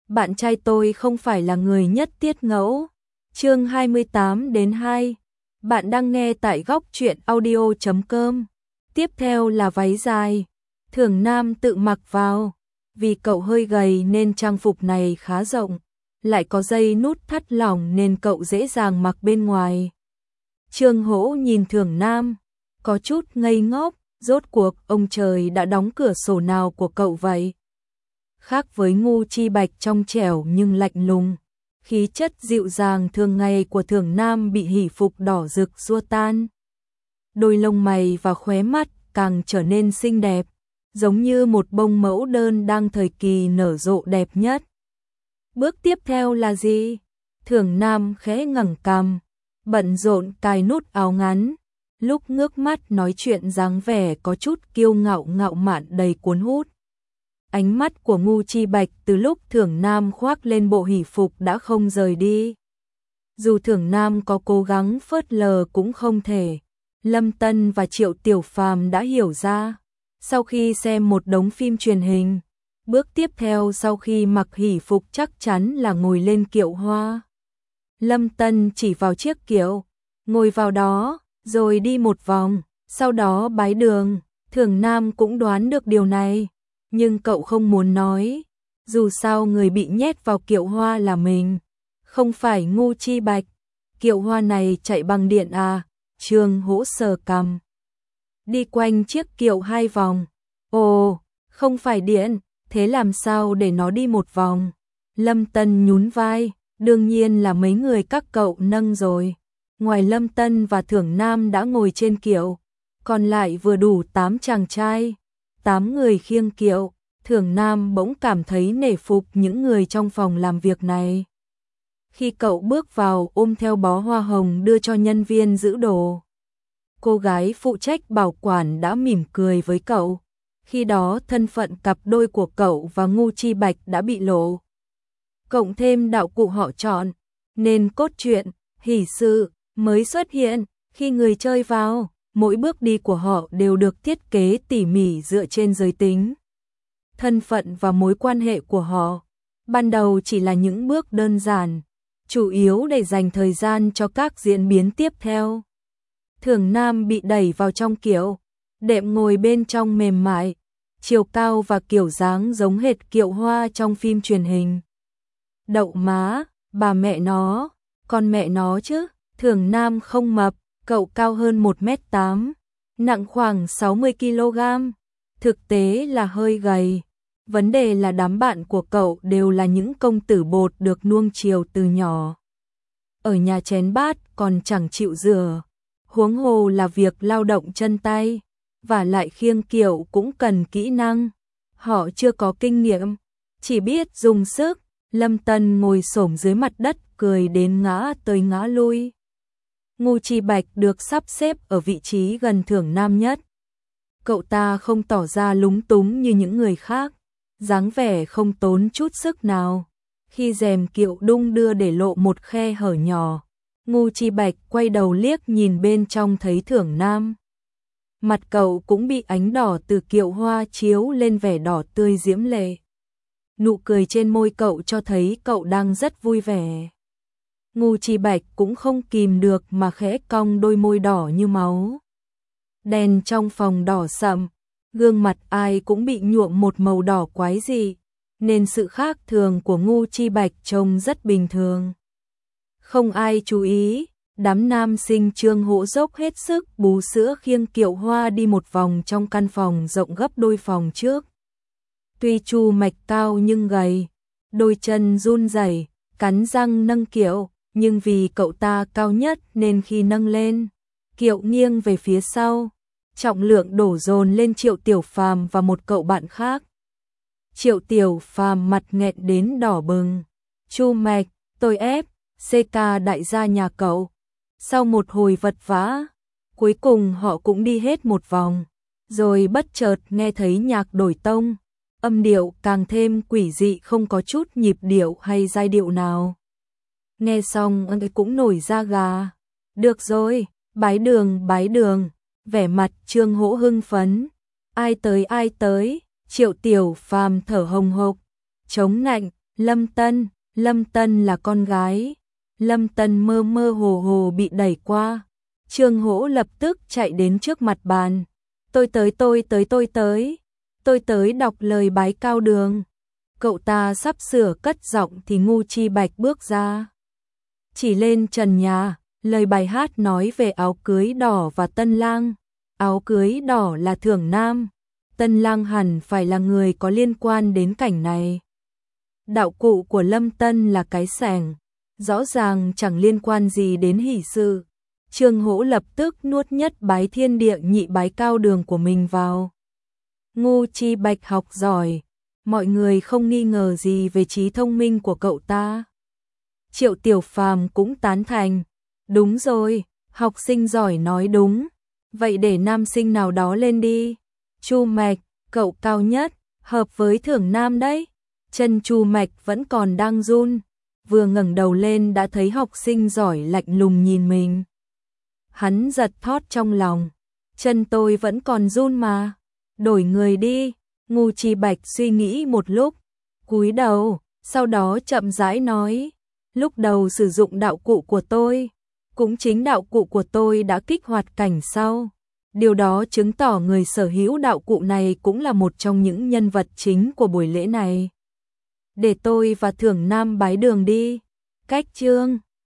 bạn trai tôi không phải là người nhất tiết ngẫu. Chương 28-2. Bạn đang nghe tại góc truyện audio.com. Tiếp theo là váy dài. Thường Nam tự mặc vào. Vì cậu hơi gầy nên trang phục này khá rộng. Lại có dây nút thắt lỏng nên cậu dễ dàng mặc bên ngoài. Trương Hỗ nhìn Thường Nam, có chút ngây ngốc. Rốt cuộc ông trời đã đóng cửa sổ nào của cậu vậy? Khác với Ngô Chi Bạch trong trẻo nhưng lạnh lùng, khí chất dịu dàng thường ngày của Thường Nam bị hỉ phục đỏ rực xua tan. Đôi lông mày và khóe mắt càng trở nên xinh đẹp, giống như một bông mẫu đơn đang thời kỳ nở rộ đẹp nhất. Bước tiếp theo là gì? Thường Nam khẽ ngẩng cằm, bận rộn cài nút áo ngắn, lúc ngước mắt nói chuyện dáng vẻ có chút kiêu ngạo ngạo mạn đầy cuốn hút. Ánh mắt của Ngô Chi Bạch từ lúc Thường Nam khoác lên bộ hỷ phục đã không rời đi. Dù Thường Nam có cố gắng phớt lờ cũng không thể. Lâm Tân và Triệu Tiểu Phàm đã hiểu ra. Sau khi xem một đống phim truyền hình, bước tiếp theo sau khi mặc hỷ phục chắc chắn là ngồi lên kiệu hoa. Lâm Tân chỉ vào chiếc kiệu, ngồi vào đó, rồi đi một vòng, sau đó bái đường. Thường Nam cũng đoán được điều này, nhưng cậu không muốn nói. Dù sao người bị nhét vào kiệu hoa là mình, không phải Ngô Chi Bạch. Kiệu hoa này chạy bằng điện à? Trương Hỗ sờ cằm. Đi quanh chiếc kiệu 2 vòng. Ồ, không phải điện, thế làm sao để nó đi một vòng? Lâm Tân nhún vai, đương nhiên là mấy người các cậu nâng rồi. Ngoài Lâm Tân và Thường Nam đã ngồi trên kiệu, còn lại vừa đủ 8 chàng trai, 8 người khiêng kiệu. Thường Nam bỗng cảm thấy nể phục những người trong phòng làm việc này. Khi cậu bước vào ôm theo bó hoa hồng đưa cho nhân viên giữ đồ, cô gái phụ trách bảo quản đã mỉm cười với cậu. Khi đó thân phận cặp đôi của cậu và Ngô Chi Bạch đã bị lộ. Cộng thêm đạo cụ họ chọn, nên cốt truyện, hỷ sự mới xuất hiện. Khi người chơi vào, mỗi bước đi của họ đều được thiết kế tỉ mỉ dựa trên giới tính, thân phận và mối quan hệ của họ. Ban đầu chỉ là những bước đơn giản, chủ yếu để dành thời gian cho các diễn biến tiếp theo. Thường Nam bị đẩy vào trong kiệu, đệm ngồi bên trong mềm mại, chiều cao và kiểu dáng giống hệt kiệu hoa trong phim truyền hình. Đậu má, bà mẹ nó, con mẹ nó chứ. Thường Nam không mập, cậu cao hơn 1m8, nặng khoảng 60 kg, thực tế là hơi gầy. Vấn đề là đám bạn của cậu đều là những công tử bột được nuông chiều từ nhỏ. Ở nhà chén bát còn chẳng chịu rửa, huống hồ là việc lao động chân tay, và lại khiêng kiệu cũng cần kỹ năng. Họ chưa có kinh nghiệm, chỉ biết dùng sức. Lâm Tân ngồi xổm dưới mặt đất cười đến ngã tới ngã lui. Ngô Chi Bạch được sắp xếp ở vị trí gần Thường Nam nhất. Cậu ta không tỏ ra lúng túng như những người khác, dáng vẻ không tốn chút sức nào. Khi rèm kiệu đung đưa để lộ một khe hở nhỏ, Ngô Chi Bạch quay đầu liếc nhìn bên trong thấy Thường Nam. Mặt cậu cũng bị ánh đỏ từ kiệu hoa chiếu lên vẻ đỏ tươi diễm lệ. Nụ cười trên môi cậu cho thấy cậu đang rất vui vẻ. Ngô Chi Bạch cũng không kìm được mà khẽ cong đôi môi đỏ như máu. Đèn trong phòng đỏ sậm, gương mặt ai cũng bị nhuộm một màu đỏ quái dị, nên sự khác thường của Ngô Chi Bạch trông rất bình thường. Không ai chú ý, đám nam sinh Trương Hỗ dốc hết sức bú sữa khiêng kiệu hoa đi một vòng trong căn phòng rộng gấp đôi phòng trước. Tuy Chu Mạch cao nhưng gầy, đôi chân run rẩy, cắn răng nâng kiệu, nhưng vì cậu ta cao nhất nên khi nâng lên, kiệu nghiêng về phía sau, trọng lượng đổ dồn lên Triệu Tiểu Phàm và một cậu bạn khác. Triệu Tiểu Phàm mặt nghẹn đến đỏ bừng. Chu Mạch, tôi ép, CK đại gia nhà cậu. Sau một hồi vật vã, cuối cùng họ cũng đi hết một vòng, rồi bất chợt nghe thấy nhạc đổi tông. Âm điệu càng thêm quỷ dị, không có chút nhịp điệu hay giai điệu nào. Nghe xong anh ấy cũng nổi da gà. Được rồi, bái đường, vẻ mặt Trương Hỗ hưng phấn. Ai tới, Triệu Tiểu Phàm thở hồng hộc, chống nạnh, Lâm Tân là con gái. Lâm Tân mơ mơ hồ hồ bị đẩy qua. Trương Hỗ lập tức chạy đến trước mặt bàn. Tôi tới đọc lời bái cao đường. Cậu ta sắp sửa cất giọng thì Ngu Chi Bạch bước ra. Chỉ lên trần nhà, lời bài hát nói về áo cưới đỏ và tân lang. Áo cưới đỏ là Thưởng Nam, tân lang hẳn phải là người có liên quan đến cảnh này. Đạo cụ của Lâm Tân là cái xẻng, rõ ràng chẳng liên quan gì đến hỷ sự. Trương Hỗ lập tức nuốt nhất bái thiên địa nhị bái cao đường của mình vào. Ngu Chi Bạch học giỏi, mọi người không nghi ngờ gì về trí thông minh của cậu ta. Triệu Tiểu Phàm cũng tán thành. Đúng rồi, học sinh giỏi nói đúng. Vậy để nam sinh nào đó lên đi. Chu Mạch, cậu cao nhất, hợp với Thưởng Nam đấy. Chân Chu Mạch vẫn còn đang run, vừa ngẩng đầu lên đã thấy học sinh giỏi lạnh lùng nhìn mình. Hắn giật thót trong lòng, chân tôi vẫn còn run mà, đổi người đi. Ngu Chi Bạch suy nghĩ một lúc, cúi đầu, sau đó chậm rãi nói, lúc đầu sử dụng đạo cụ của tôi, cũng chính đạo cụ của tôi đã kích hoạt cảnh sau. Điều đó chứng tỏ người sở hữu đạo cụ này cũng là một trong những nhân vật chính của buổi lễ này. Để tôi và Thưởng Nam bái đường đi. Cách chương